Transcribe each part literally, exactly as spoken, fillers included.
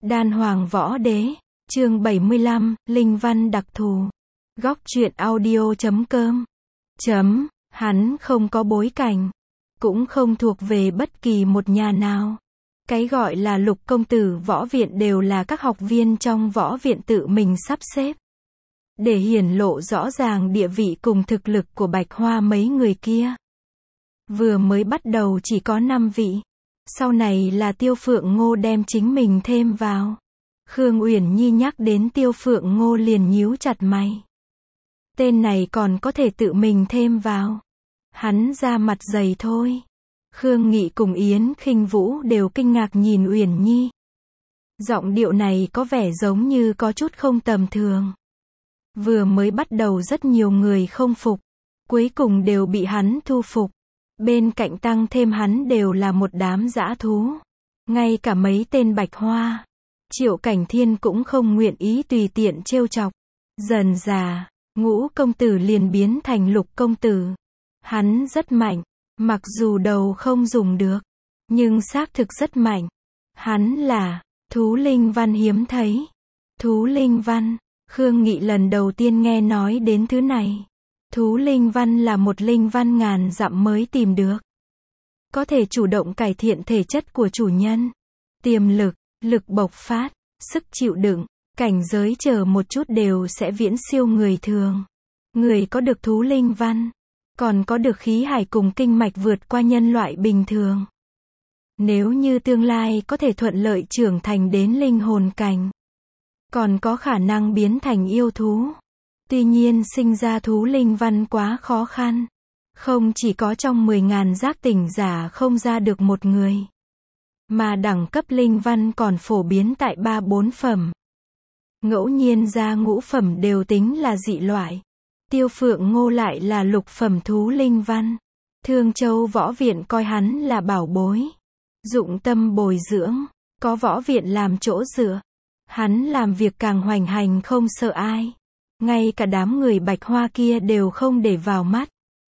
Đan Hoàng Võ Đế, chương bảy mươi lăm, Linh Văn đặc thù. Góc truyện audio chấm com. Chấm, hắn không có bối cảnh, cũng không thuộc về bất kỳ một nhà nào. Cái gọi là Lục công tử võ viện đều là các học viên trong võ viện tự mình sắp xếp. Để hiển lộ rõ ràng địa vị cùng thực lực của Bạch Hoa mấy người kia. Vừa mới bắt đầu chỉ có năm vị. Sau này là Tiêu Phượng Ngô đem chính mình thêm vào. Khương Uyển Nhi nhắc đến Tiêu Phượng Ngô liền nhíu chặt mày. Tên này còn có thể tự mình thêm vào. Hắn ra mặt dày thôi. Khương Nghị cùng Yến Khinh Vũ đều kinh ngạc nhìn Uyển Nhi. Giọng điệu này có vẻ giống như có chút không tầm thường. Vừa mới bắt đầu rất nhiều người không phục, cuối cùng đều bị hắn thu phục. Bên cạnh tăng thêm hắn đều là một đám dã thú. Ngay cả mấy tên Bạch Hoa, Triệu Cảnh Thiên cũng không nguyện ý tùy tiện trêu chọc. Dần dà, Ngũ công tử liền biến thành Lục công tử. Hắn rất mạnh, mặc dù đầu không dùng được, nhưng xác thực rất mạnh. Hắn là thú linh văn hiếm thấy. Thú linh văn, Khương Nghị lần đầu tiên nghe nói đến thứ này. Thú linh văn là một linh văn ngàn dặm mới tìm được. Có thể chủ động cải thiện thể chất của chủ nhân. Tiềm lực, lực bộc phát, sức chịu đựng, cảnh giới chờ một chút đều sẽ viễn siêu người thường. Người có được thú linh văn, còn có được khí hải cùng kinh mạch vượt qua nhân loại bình thường. Nếu như tương lai có thể thuận lợi trưởng thành đến linh hồn cảnh, còn có khả năng biến thành yêu thú. Tuy nhiên sinh ra thú linh văn quá khó khăn. Không chỉ có trong mười ngàn giác tỉnh giả không ra được một người. Mà đẳng cấp linh văn còn phổ biến tại ba bốn phẩm. Ngẫu nhiên ra ngũ phẩm đều tính là dị loại. Tiêu Phượng Ngô lại là lục phẩm thú linh văn. Thương Châu Võ Viện coi hắn là bảo bối. Dụng tâm bồi dưỡng, có võ viện làm chỗ dựa. Hắn làm việc càng hoành hành không sợ ai. Ngay cả đám người Bạch Hoa kia đều không để vào mắt.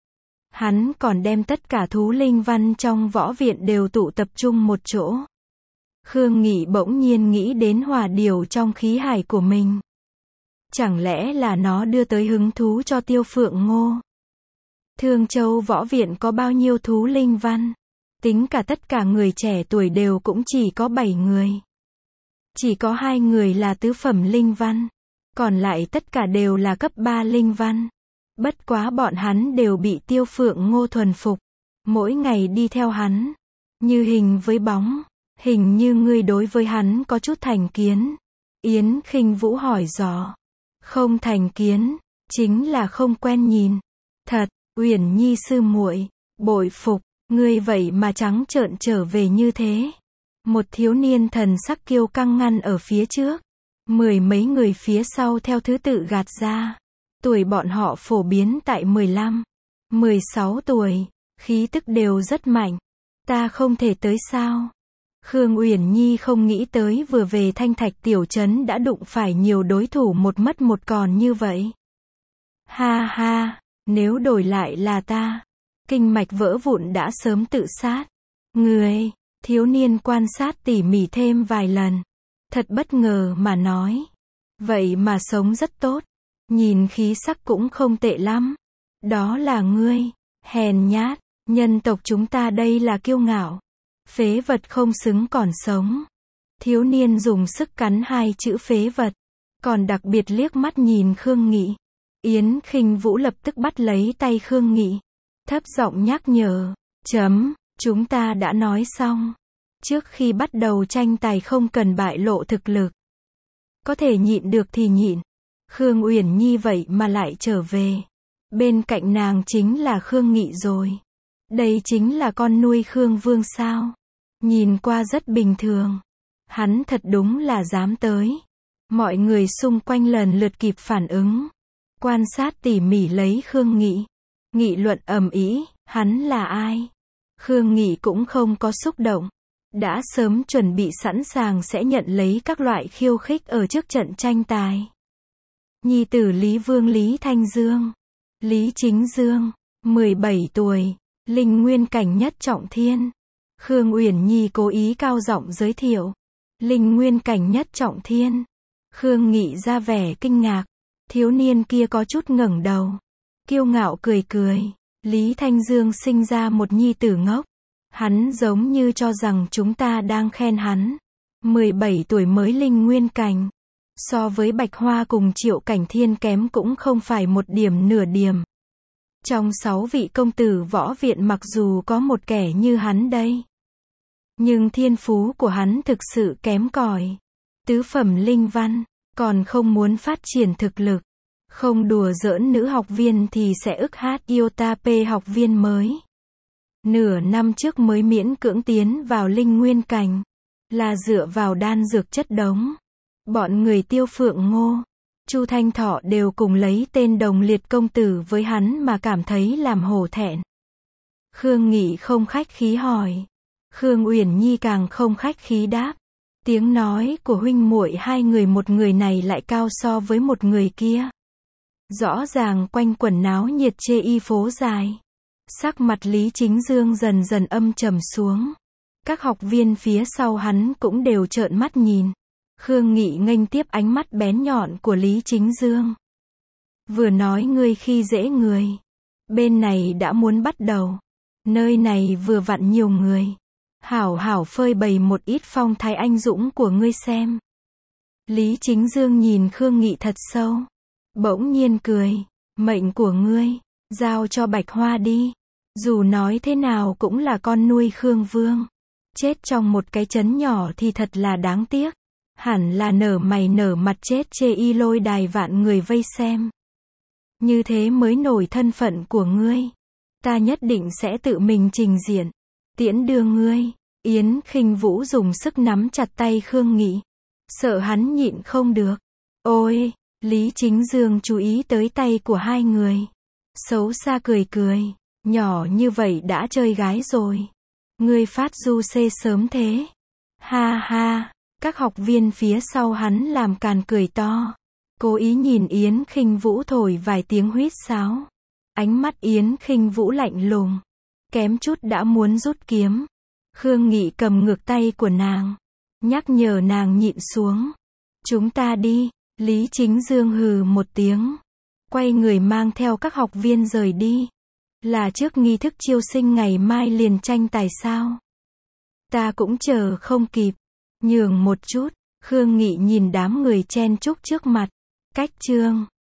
Hắn còn đem tất cả thú linh văn trong võ viện đều tụ tập trung một chỗ. Khương Nghị bỗng nhiên nghĩ đến hỏa điểu trong khí hải của mình. Chẳng lẽ là nó đưa tới hứng thú cho Tiêu Phượng Ngô? Thương Châu Võ Viện có bao nhiêu thú linh văn? Tính cả tất cả người trẻ tuổi đều cũng chỉ có bảy người. Chỉ có hai người là tứ phẩm linh văn. Còn lại tất cả đều là cấp ba linh văn. Bất quá bọn hắn đều bị Tiêu Phượng Ngô thuần phục. Mỗi ngày đi theo hắn. Như hình với bóng. Hình như ngươi đối với hắn có chút thành kiến. Yến Khinh Vũ hỏi dò. Không thành kiến, chính là không quen nhìn. Thật, Uyển Nhi sư muội, bội phục, ngươi vậy mà trắng trợn trở về như thế. Một thiếu niên thần sắc kiêu căng ngăn ở phía trước. Mười mấy người phía sau theo thứ tự gạt ra. Tuổi bọn họ phổ biến tại mười lăm, mười sáu tuổi, khí tức đều rất mạnh. Ta không thể tới sao? Khương Uyển Nhi không nghĩ tới vừa về Thanh Thạch tiểu trấn đã đụng phải nhiều đối thủ một mất một còn như vậy. Ha ha, nếu đổi lại là ta, kinh mạch vỡ vụn đã sớm tự sát. Người, thiếu niên quan sát tỉ mỉ thêm vài lần. Thật bất ngờ mà nói. Vậy mà sống rất tốt. Nhìn khí sắc cũng không tệ lắm. Đó là ngươi, hèn nhát, nhân tộc chúng ta đây là kiêu ngạo. Phế vật không xứng còn sống. Thiếu niên dùng sức cắn hai chữ phế vật. Còn đặc biệt liếc mắt nhìn Khương Nghị. Yến Khinh Vũ lập tức bắt lấy tay Khương Nghị. Thấp giọng nhắc nhở. Chấm, chúng ta đã nói xong. Trước khi bắt đầu tranh tài không cần bại lộ thực lực. Có thể nhịn được thì nhịn. Khương Uyển Nhi vậy mà lại trở về. Bên cạnh nàng chính là Khương Nghị rồi. Đây chính là con nuôi Khương Vương sao? Nhìn qua rất bình thường. Hắn thật đúng là dám tới. Mọi người xung quanh lần lượt kịp phản ứng. Quan sát tỉ mỉ lấy Khương Nghị. Nghị luận ầm ĩ, hắn là ai? Khương Nghị cũng không có xúc động. Đã sớm chuẩn bị sẵn sàng sẽ nhận lấy các loại khiêu khích ở trước trận tranh tài. Nhi tử Lý Vương Lý Thanh Dương. Lý Chính Dương, mười bảy tuổi, linh nguyên cảnh nhất trọng thiên. Khương Uyển Nhi cố ý cao giọng giới thiệu. Linh nguyên cảnh nhất trọng thiên. Khương Nghị ra vẻ kinh ngạc. Thiếu niên kia có chút ngẩng đầu. Kiêu ngạo cười cười. Lý Thanh Dương sinh ra một nhi tử ngốc. Hắn giống như cho rằng chúng ta đang khen hắn. mười bảy tuổi mới linh nguyên cảnh. So với Bạch Hoa cùng Triệu Cảnh Thiên kém cũng không phải một điểm nửa điểm. Trong sáu vị công tử võ viện mặc dù có một kẻ như hắn đây. Nhưng thiên phú của hắn thực sự kém cỏi. Tứ phẩm linh văn, còn không muốn phát triển thực lực. Không đùa giỡn nữ học viên thì sẽ ức hát Iota P học viên mới. Nửa năm trước mới miễn cưỡng tiến vào linh nguyên cảnh. Là dựa vào đan dược chất đống. Bọn người Tiêu Phượng Ngô, Chu Thanh Thọ đều cùng lấy tên đồng liệt công tử với hắn mà cảm thấy làm hổ thẹn. Khương Nghị không khách khí hỏi. Khương Uyển Nhi càng không khách khí đáp. Tiếng nói của huynh muội hai người, một người này lại cao so với một người kia. Rõ ràng quanh quẩn náo nhiệt chê y phố dài. Sắc mặt Lý Chính Dương dần dần âm trầm xuống. Các học viên phía sau hắn cũng đều trợn mắt nhìn. Khương Nghị nghênh tiếp ánh mắt bén nhọn của Lý Chính Dương. Vừa nói ngươi khi dễ người. Bên này đã muốn bắt đầu. Nơi này vừa vặn nhiều người. Hảo hảo phơi bày một ít phong thái anh dũng của ngươi xem. Lý Chính Dương nhìn Khương Nghị thật sâu. Bỗng nhiên cười. Mệnh của ngươi, giao cho Bạch Hoa đi. Dù nói thế nào cũng là con nuôi Khương Vương. Chết trong một cái trấn nhỏ thì thật là đáng tiếc. Hẳn là nở mày nở mặt chết chê y lôi đài vạn người vây xem. Như thế mới nổi thân phận của ngươi. Ta nhất định sẽ tự mình trình diện. Tiễn đưa ngươi. Yến Khinh Vũ dùng sức nắm chặt tay Khương Nghị. Sợ hắn nhịn không được. Ôi, Lý Chính Dương chú ý tới tay của hai người. Xấu xa cười cười. Nhỏ như vậy đã chơi gái rồi. Ngươi phát du xê sớm thế. Ha ha. Các học viên phía sau hắn làm càn cười to. Cố ý nhìn Yến Khinh Vũ thổi vài tiếng huýt sáo. Ánh mắt Yến Khinh Vũ lạnh lùng. Kém chút đã muốn rút kiếm. Khương Nghị cầm ngược tay của nàng. Nhắc nhở nàng nhịn xuống. Chúng ta đi. Lý Chính Dương hừ một tiếng. Quay người mang theo các học viên rời đi. Là trước nghi thức chiêu sinh ngày mai liền tranh tài sao? Ta cũng chờ không kịp. Nhường một chút. Khương Nghị nhìn đám người chen chúc trước mặt. Cách chương.